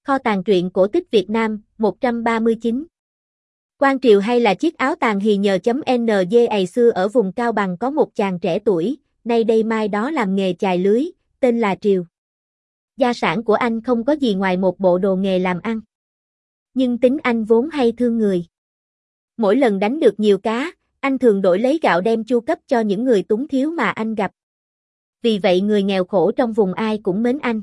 Kho tàng truyện cổ tích Việt Nam, 139. Quan Triều hay là chiếc áo tàng hì nhờ.ng. Ngày xưa ở vùng Cao Bằng có một chàng trẻ tuổi, nay đây mai đó làm nghề chài lưới, tên là Triều. Gia sản của anh không có gì ngoài một bộ đồ nghề làm ăn. Nhưng tính anh vốn hay thương người. Mỗi lần đánh được nhiều cá, anh thường đổi lấy gạo đem chu cấp cho những người túng thiếu mà anh gặp. Vì vậy người nghèo khổ trong vùng ai cũng mến anh.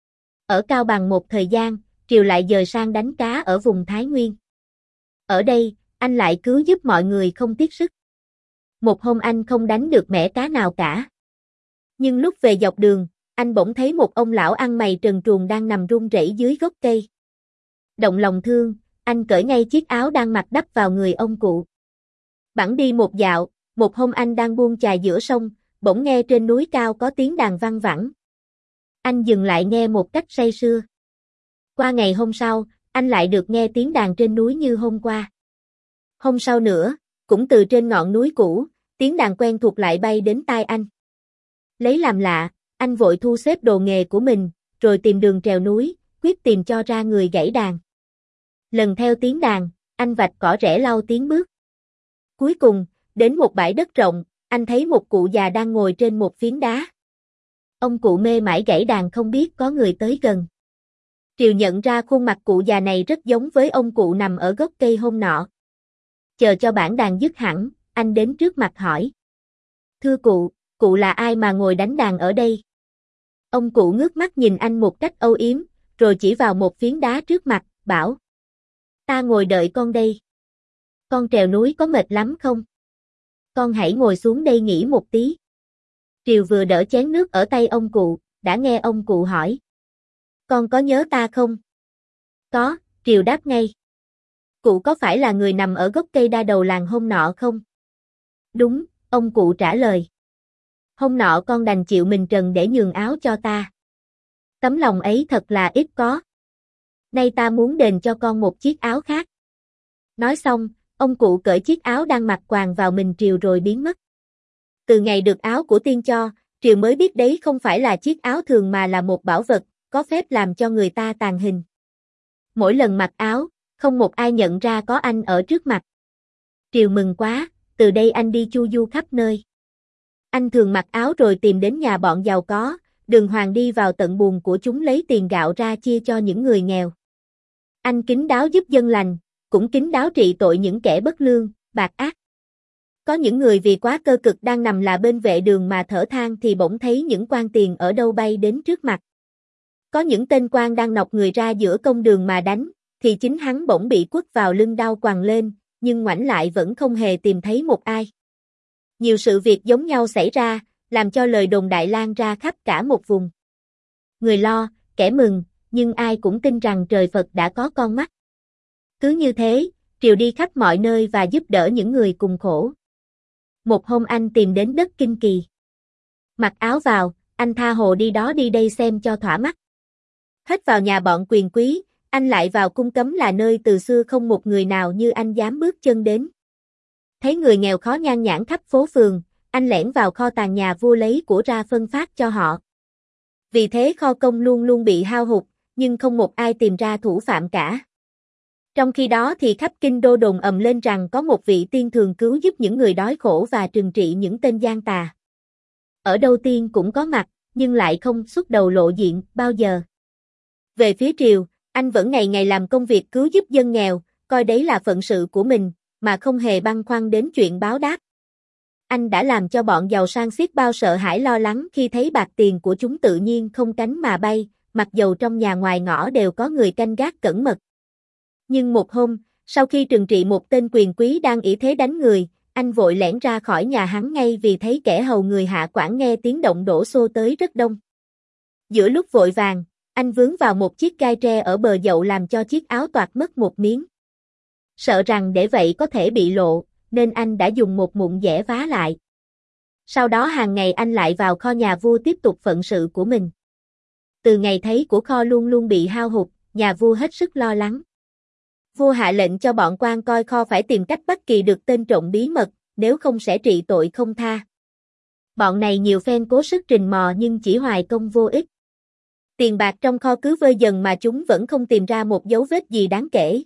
Ở Cao Bằng một thời gian, Triều lại dời sang đánh cá ở vùng Thái Nguyên. Ở đây, anh lại cứu giúp mọi người không tiếc sức. Một hôm anh không đánh được mẻ cá nào cả. Nhưng lúc về dọc đường, anh bỗng thấy một ông lão ăn mày trần truồng đang nằm run rẩy dưới gốc cây. Động lòng thương, anh cởi ngay chiếc áo đang mặc đắp vào người ông cụ. Bẵng đi một dạo, một hôm anh đang buông chài giữa sông, bỗng nghe trên núi cao có tiếng đàn văng vẳng. Anh dừng lại nghe một cách say sưa. Qua ngày hôm sau, anh lại được nghe tiếng đàn trên núi như hôm qua. Hôm sau nữa, cũng từ trên ngọn núi cũ, tiếng đàn quen thuộc lại bay đến tai anh. Lấy làm lạ, anh vội thu xếp đồ nghề của mình, rồi tìm đường trèo núi, quyết tìm cho ra người gãy đàn. Lần theo tiếng đàn, anh vạch cỏ rẽ lau tiếng bước. Cuối cùng, đến một bãi đất rộng, anh thấy một cụ già đang ngồi trên một phiến đá. Ông cụ mê mải gãy đàn không biết có người tới gần. Triều nhận ra khuôn mặt cụ già này rất giống với ông cụ nằm ở gốc cây hôm nọ. Chờ cho bản đàn dứt hẳn, anh đến trước mặt hỏi. Thưa cụ là ai mà ngồi đánh đàn ở đây? Ông cụ ngước mắt nhìn anh một cách âu yếm, rồi chỉ vào một phiến đá trước mặt, bảo. Ta ngồi đợi con đây. Con trèo núi có mệt lắm không? Con hãy ngồi xuống đây nghỉ một tí. Triều vừa đỡ chén nước ở tay ông cụ, đã nghe ông cụ hỏi. Con có nhớ ta không? Có, Triều đáp ngay. Cụ có phải là người nằm ở gốc cây đa đầu làng hôm nọ không? Đúng, ông cụ trả lời. Hôm nọ con đành chịu mình trần để nhường áo cho ta. Tấm lòng ấy thật là ít có. Nay ta muốn đền cho con một chiếc áo khác. Nói xong, ông cụ cởi chiếc áo đang mặc quàng vào mình Triều rồi biến mất. Từ ngày được áo của tiên cho, Triều mới biết đấy không phải là chiếc áo thường mà là một bảo vật, có phép làm cho người ta tàn hình. Mỗi lần mặc áo, không một ai nhận ra có anh ở trước mặt. Triều mừng quá, từ đây anh đi chu du khắp nơi. Anh thường mặc áo rồi tìm đến nhà bọn giàu có, đường hoàng đi vào tận buồng của chúng lấy tiền gạo ra chia cho những người nghèo. Anh kín đáo giúp dân lành, cũng kín đáo trị tội những kẻ bất lương, bạc ác. Có những người vì quá cơ cực đang nằm là bên vệ đường mà thở than thì bỗng thấy những quan tiền ở đâu bay đến trước mặt. Có những tên quan đang nọc người ra giữa công đường mà đánh, thì chính hắn bỗng bị quất vào lưng đau quằn lên, nhưng ngoảnh lại vẫn không hề tìm thấy một ai. Nhiều sự việc giống nhau xảy ra, làm cho lời đồn đại lan ra khắp cả một vùng. Người lo, kẻ mừng, nhưng ai cũng tin rằng trời Phật đã có con mắt. Cứ như thế, Triều đi khắp mọi nơi và giúp đỡ những người cùng khổ. Một hôm anh tìm đến đất Kinh Kỳ. Mặc áo vào, anh tha hồ đi đó đi đây xem cho thỏa mắt. Hết vào nhà bọn quyền quý, anh lại vào cung cấm là nơi từ xưa không một người nào như anh dám bước chân đến. Thấy người nghèo khó nhan nhản khắp phố phường, anh lẻn vào kho tàng nhà vua lấy của ra phân phát cho họ. Vì thế kho công luôn luôn bị hao hụt, nhưng không một ai tìm ra thủ phạm cả. Trong khi đó thì khắp kinh đô đồn ầm lên rằng có một vị tiên thường cứu giúp những người đói khổ và trừng trị những tên gian tà. Ở đâu tiên cũng có mặt, nhưng lại không xuất đầu lộ diện bao giờ. Về phía Triều, anh vẫn ngày ngày làm công việc cứu giúp dân nghèo, coi đấy là phận sự của mình, mà không hề băn khoăn đến chuyện báo đáp. Anh đã làm cho bọn giàu sang xiết bao sợ hãi lo lắng khi thấy bạc tiền của chúng tự nhiên không cánh mà bay, mặc dầu trong nhà ngoài ngõ đều có người canh gác cẩn mật. Nhưng một hôm, sau khi trừng trị một tên quyền quý đang ỷ thế đánh người, anh vội lẻn ra khỏi nhà hắn ngay vì thấy kẻ hầu người hạ quản nghe tiếng động đổ xô tới rất đông. Giữa lúc vội vàng, anh vướng vào một chiếc gai tre ở bờ dậu làm cho chiếc áo toạc mất một miếng. Sợ rằng để vậy có thể bị lộ, nên anh đã dùng một mụn dẻ vá lại. Sau đó hàng ngày anh lại vào kho nhà vua tiếp tục phận sự của mình. Từ ngày thấy của kho luôn luôn bị hao hụt, nhà vua hết sức lo lắng. Vua hạ lệnh cho bọn quan coi kho phải tìm cách bắt kỳ được tên trộm bí mật, nếu không sẽ trị tội không tha. Bọn này nhiều phen cố sức trình mò nhưng chỉ hoài công vô ích. Tiền bạc trong kho cứ vơi dần mà chúng vẫn không tìm ra một dấu vết gì đáng kể.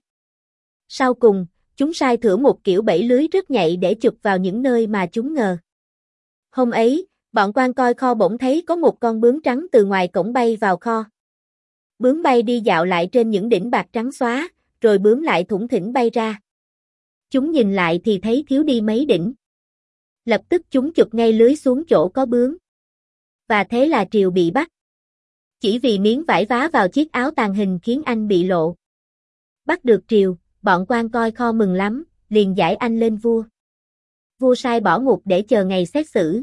Sau cùng, chúng sai thử một kiểu bẫy lưới rất nhạy để chụp vào những nơi mà chúng ngờ. Hôm ấy, bọn quan coi kho bỗng thấy có một con bướm trắng từ ngoài cổng bay vào kho. Bướm bay đi dạo lại trên những đỉnh bạc trắng xóa, rồi bướm lại thủng thỉnh bay ra. Chúng nhìn lại thì thấy thiếu đi mấy đỉnh. Lập tức chúng chụp ngay lưới xuống chỗ có bướm. Và thế là Triều bị bắt. Chỉ vì miếng vải vá vào chiếc áo tàng hình khiến anh bị lộ. Bắt được Triều, bọn quan coi kho mừng lắm, liền giải anh lên vua. Vua sai bỏ ngục để chờ ngày xét xử.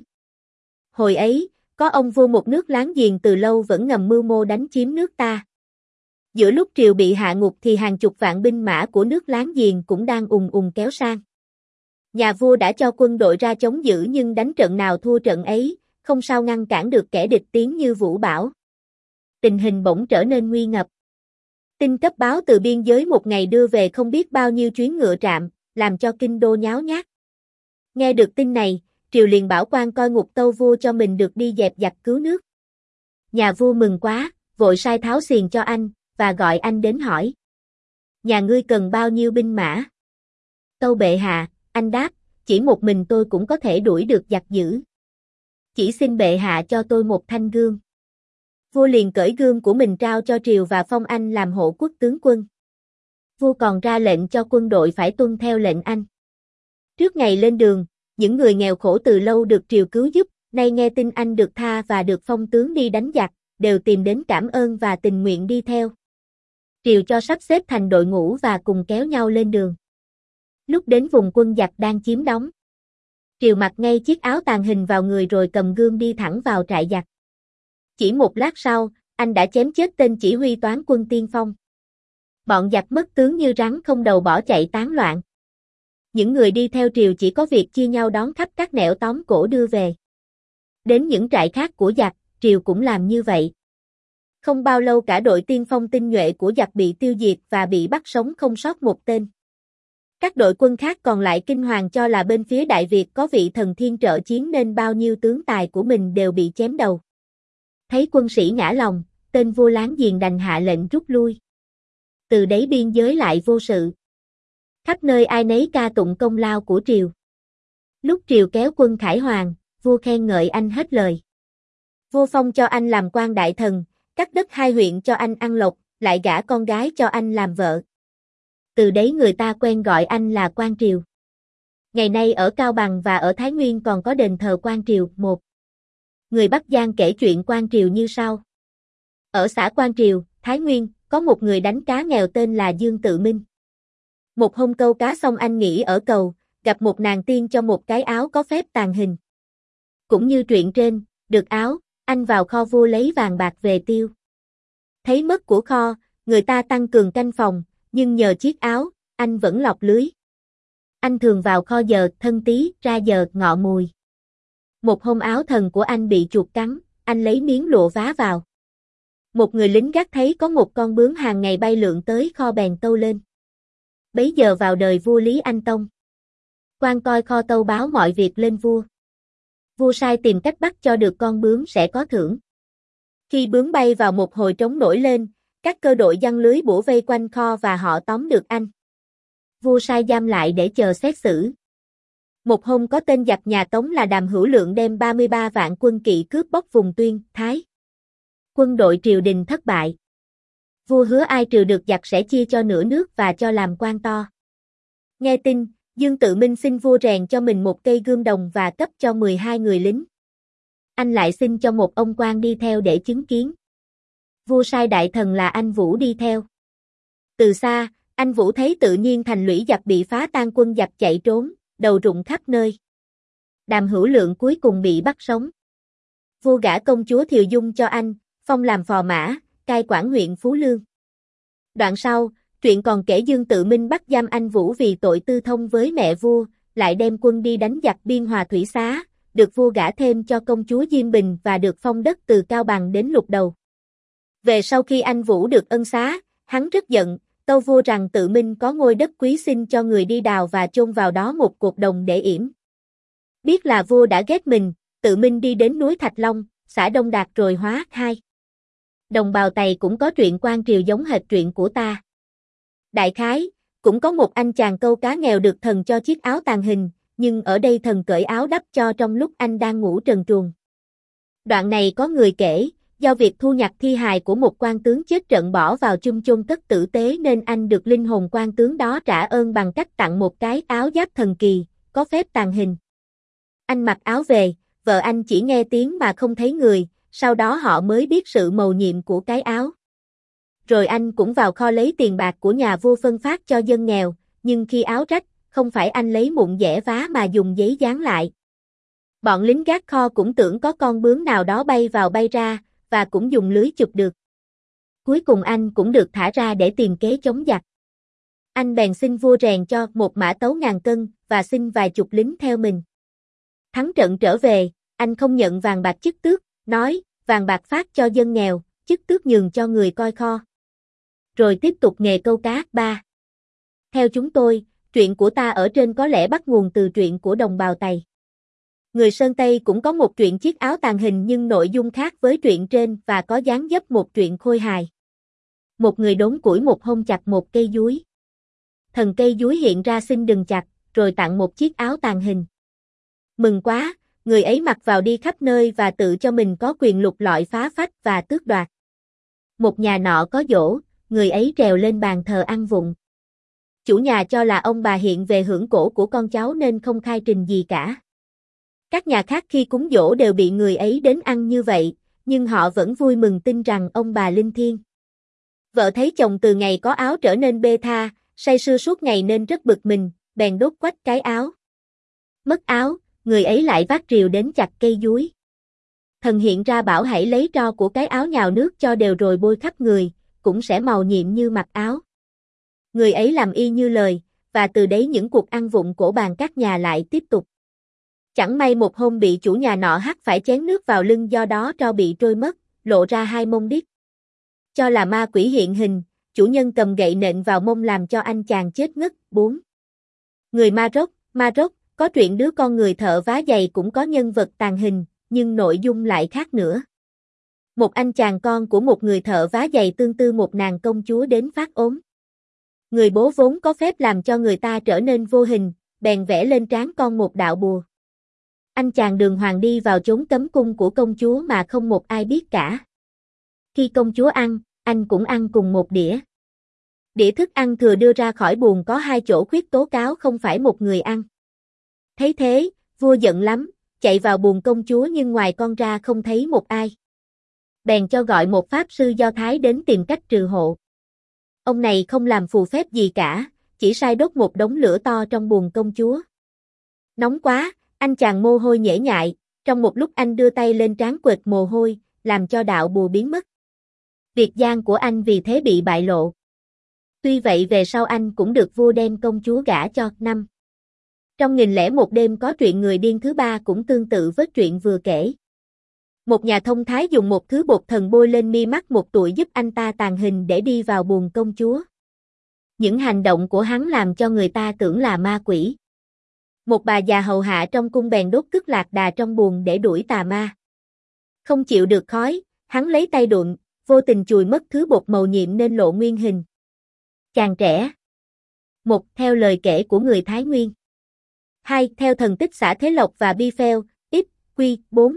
Hồi ấy, có ông vua một nước láng giềng từ lâu vẫn ngầm mưu mô đánh chiếm nước ta. Giữa lúc Triều bị hạ ngục thì hàng chục vạn binh mã của nước láng giềng cũng đang ùng ùng kéo sang. Nhà vua đã cho quân đội ra chống giữ nhưng đánh trận nào thua trận ấy, không sao ngăn cản được kẻ địch tiến như vũ bão. Tình hình bỗng trở nên nguy ngập. Tin cấp báo từ biên giới một ngày đưa về không biết bao nhiêu chuyến ngựa trạm, làm cho kinh đô nháo nhác. Nghe được tin này, Triều liền bảo quan coi ngục tâu vua cho mình được đi dẹp giặc cứu nước. Nhà vua mừng quá, vội sai tháo xiềng cho anh, và gọi anh đến hỏi. Nhà ngươi cần bao nhiêu binh mã? Tâu bệ hạ, anh đáp, chỉ một mình tôi cũng có thể đuổi được giặc dữ. Chỉ xin bệ hạ cho tôi một thanh gươm. Vua liền cởi gươm của mình trao cho Triều và phong anh làm hộ quốc tướng quân. Vua còn ra lệnh cho quân đội phải tuân theo lệnh anh. Trước ngày lên đường, những người nghèo khổ từ lâu được Triều cứu giúp, nay nghe tin anh được tha và được phong tướng đi đánh giặc, đều tìm đến cảm ơn và tình nguyện đi theo. Triều cho sắp xếp thành đội ngũ và cùng kéo nhau lên đường. Lúc đến vùng quân giặc đang chiếm đóng, Triều mặc ngay chiếc áo tàng hình vào người rồi cầm gươm đi thẳng vào trại giặc. Chỉ một lát sau, anh đã chém chết tên chỉ huy toán quân tiên phong. Bọn giặc mất tướng như rắn không đầu bỏ chạy tán loạn. Những người đi theo Triều chỉ có việc chia nhau đón khắp các nẻo tóm cổ đưa về. Đến những trại khác của giặc, Triều cũng làm như vậy. Không bao lâu cả đội tiên phong tinh nhuệ của giặc bị tiêu diệt và bị bắt sống không sót một tên. Các đội quân khác còn lại kinh hoàng cho là bên phía Đại Việt có vị thần thiên trợ chiến nên bao nhiêu tướng tài của mình đều bị chém đầu. Thấy quân sĩ ngã lòng, tên vua láng giềng đành hạ lệnh rút lui. Từ đấy biên giới lại vô sự. Khắp nơi ai nấy ca tụng công lao của Triều. Lúc Triều kéo quân khải hoàn, vua khen ngợi anh hết lời. Vua phong cho anh làm quan đại thần, cắt đất 2 huyện cho anh ăn lộc, lại gả con gái cho anh làm vợ. Từ đấy người ta quen gọi anh là Quan Triều. Ngày nay ở Cao Bằng và ở Thái Nguyên còn có đền thờ Quan Triều. Một người Bắc Giang kể chuyện Quan Triều như sau. Ở xã Quan Triều, Thái Nguyên, có một người đánh cá nghèo tên là Dương Tự Minh. Một hôm câu cá xong anh nghỉ ở cầu, gặp một nàng tiên cho một cái áo có phép tàng hình. Cũng như truyện trên, được áo, anh vào kho vua lấy vàng bạc về tiêu. Thấy mất của kho, người ta tăng cường canh phòng, nhưng nhờ chiếc áo, anh vẫn lọc lưới. Anh thường vào kho giờ thân tí, ra giờ ngọ mùi. Một hôm áo thần của anh bị chuột cắn, anh lấy miếng lụa vá vào. Một người lính gác thấy có một con bướm hàng ngày bay lượn tới kho bèn tâu lên. Bấy giờ vào đời vua Lý Anh Tông. Quan coi kho tâu báo mọi việc lên vua. Vua sai tìm cách bắt cho được con bướm sẽ có thưởng. Khi bướm bay vào một hồi trống nổi lên, các cơ đội giăng lưới bủa vây quanh kho và họ tóm được anh. Vua sai giam lại để chờ xét xử. Một hôm có tên giặc nhà Tống là Đàm Hữu Lượng đem 33 vạn quân kỵ cướp bóc vùng Tuyên, Thái. Quân đội triều đình thất bại. Vua hứa ai trừ được giặc sẽ chia cho nửa nước và cho làm quan to. Nghe tin, Dương Tự Minh xin vua rèn cho mình một cây gươm đồng và cấp cho 12 người lính. Anh lại xin cho một ông quan đi theo để chứng kiến. Vua sai đại thần là anh Vũ đi theo. Từ xa, anh Vũ thấy tự nhiên thành lũy giặc bị phá tan quân giặc chạy trốn, đầu rụng khắp nơi. Đàm Hữu Lượng cuối cùng bị bắt sống. Vua gả công chúa Thiều Dung cho anh, phong làm phò mã, cai quản huyện Phú Lương. Đoạn sau, truyện còn kể Dương Tự Minh bắt giam anh Vũ vì tội tư thông với mẹ vua, lại đem quân đi đánh giặc Biên Hòa Thủy Xá, được vua gả thêm cho công chúa Diêm Bình và được phong đất từ Cao Bằng đến Lục Đầu. Về sau khi anh Vũ được ân xá, hắn rất giận, tâu vua rằng Tự Minh có ngôi đất quý xin cho người đi đào và chôn vào đó một cột đồng để yểm. Biết là vua đã ghét mình, Tự Minh đi đến núi Thạch Long, xã Đông Đạt rồi hóa 2. Đồng bào Tày cũng có truyện quan triều giống hệt truyện của ta. Đại khái, cũng có một anh chàng câu cá nghèo được thần cho chiếc áo tàng hình, nhưng ở đây thần cởi áo đắp cho trong lúc anh đang ngủ trần truồng. Đoạn này có người kể, do việc thu nhặt thi hài của một quan tướng chết trận bỏ vào chum chôn cất tử tế nên anh được linh hồn quan tướng đó trả ơn bằng cách tặng một cái áo giáp thần kỳ, có phép tàng hình. Anh mặc áo về, vợ anh chỉ nghe tiếng mà không thấy người, sau đó họ mới biết sự mầu nhiệm của cái áo. Rồi anh cũng vào kho lấy tiền bạc của nhà vua phân phát cho dân nghèo, nhưng khi áo rách, không phải anh lấy mụn vẽ vá mà dùng giấy dán lại. Bọn lính gác kho cũng tưởng có con bướm nào đó bay vào bay ra, và cũng dùng lưới chụp được. Cuối cùng anh cũng được thả ra để tìm kế chống giặc. Anh bèn xin vua rèn cho một mã tấu 1000 cân, và xin vài chục lính theo mình. Thắng trận trở về, anh không nhận vàng bạc chức tước, nói, vàng bạc phát cho dân nghèo, chức tước nhường cho người coi kho. Rồi tiếp tục nghề câu cá. 3. Theo chúng tôi, truyện của ta ở trên có lẽ bắt nguồn từ truyện của đồng bào Tày. Người Sơn Tây cũng có một truyện chiếc áo tàng hình nhưng nội dung khác với truyện trên và có dáng dấp một truyện khôi hài. Một người đốn củi một hôm chặt một cây dúi. Thần cây dúi hiện ra xin đừng chặt, rồi tặng một chiếc áo tàng hình. Mừng quá, người ấy mặc vào đi khắp nơi và tự cho mình có quyền lục lọi phá phách và tước đoạt. Một nhà nọ có giỗ, người ấy trèo lên bàn thờ ăn vụng. Chủ nhà cho là ông bà hiện về hưởng cổ của con cháu nên không khai trình gì cả. Các nhà khác khi cúng giỗ đều bị người ấy đến ăn như vậy, nhưng họ vẫn vui mừng tin rằng ông bà linh thiêng. Vợ thấy chồng từ ngày có áo trở nên bê tha, say sưa suốt ngày nên rất bực mình, bèn đốt quách cái áo. Mất áo, người ấy lại vác rìu đến chặt cây dúi. Thần hiện ra bảo hãy lấy tro của cái áo nhào nước cho đều rồi bôi khắp người, cũng sẽ màu nhiệm như mặc áo. Người ấy làm y như lời, và từ đấy những cuộc ăn vụng cổ bàn các nhà lại tiếp tục. Chẳng may một hôm bị chủ nhà nọ hắt phải chén nước vào lưng do đó tro bị trôi mất, lộ ra hai mông điếc. Cho là ma quỷ hiện hình, chủ nhân cầm gậy nện vào mông làm cho anh chàng chết ngất. 4. Người Ma Rốc, có truyện đứa con người thợ vá giày cũng có nhân vật tàng hình, nhưng nội dung lại khác nữa. Một anh chàng con của một người thợ vá giày tương tư một nàng công chúa đến phát ốm. Người bố vốn có phép làm cho người ta trở nên vô hình, bèn vẽ lên trán con một đạo bùa. Anh chàng đường hoàng đi vào chốn cấm cung của công chúa mà không một ai biết cả. Khi công chúa ăn, anh cũng ăn cùng một đĩa. Đĩa thức ăn thừa đưa ra khỏi buồng có hai chỗ khuyết tố cáo không phải một người ăn. Thấy thế, vua giận lắm, chạy vào buồng công chúa nhưng ngoài con ra không thấy một ai. Bèn cho gọi một pháp sư Do Thái đến tìm cách trừ hộ. Ông này không làm phù phép gì cả, chỉ sai đốt một đống lửa to trong buồng công chúa. Nóng quá, anh chàng mồ hôi nhễ nhại, trong một lúc anh đưa tay lên trán quệt mồ hôi, làm cho đạo bùa biến mất. Việc gian của anh vì thế bị bại lộ. Tuy vậy về sau anh cũng được vua đem công chúa gả cho. 5. Trong 1001 đêm có truyện người điên thứ 3 cũng tương tự với truyện vừa kể. Một nhà thông thái dùng một thứ bột thần bôi lên mi mắt một tụi giúp anh ta tàng hình để đi vào buồng công chúa. Những hành động của hắn làm cho người ta tưởng là ma quỷ. Một bà già hầu hạ trong cung bèn đốt cứt lạc đà trong buồng để đuổi tà ma. Không chịu được khói, hắn lấy tay đụng, vô tình chùi mất thứ bột màu nhiệm nên lộ nguyên hình. Chàng trẻ. 1. Theo lời kể của người Thái Nguyên. 2. Theo thần tích xã Thế Lộc và Bi Pheo, Íp, Quy, 4,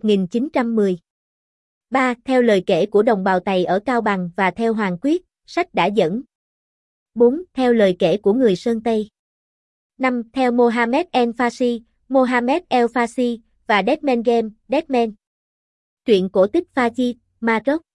1910. 3. Theo lời kể của đồng bào Tày ở Cao Bằng và theo Hoàng Quyết, sách đã dẫn. 4. Theo lời kể của người Sơn Tây. 5. Theo Mohammed El-Fassi, Mohammed El-Fassi và Deadman Game, Deadman. Truyện cổ tích Fajit, Ma Rốc.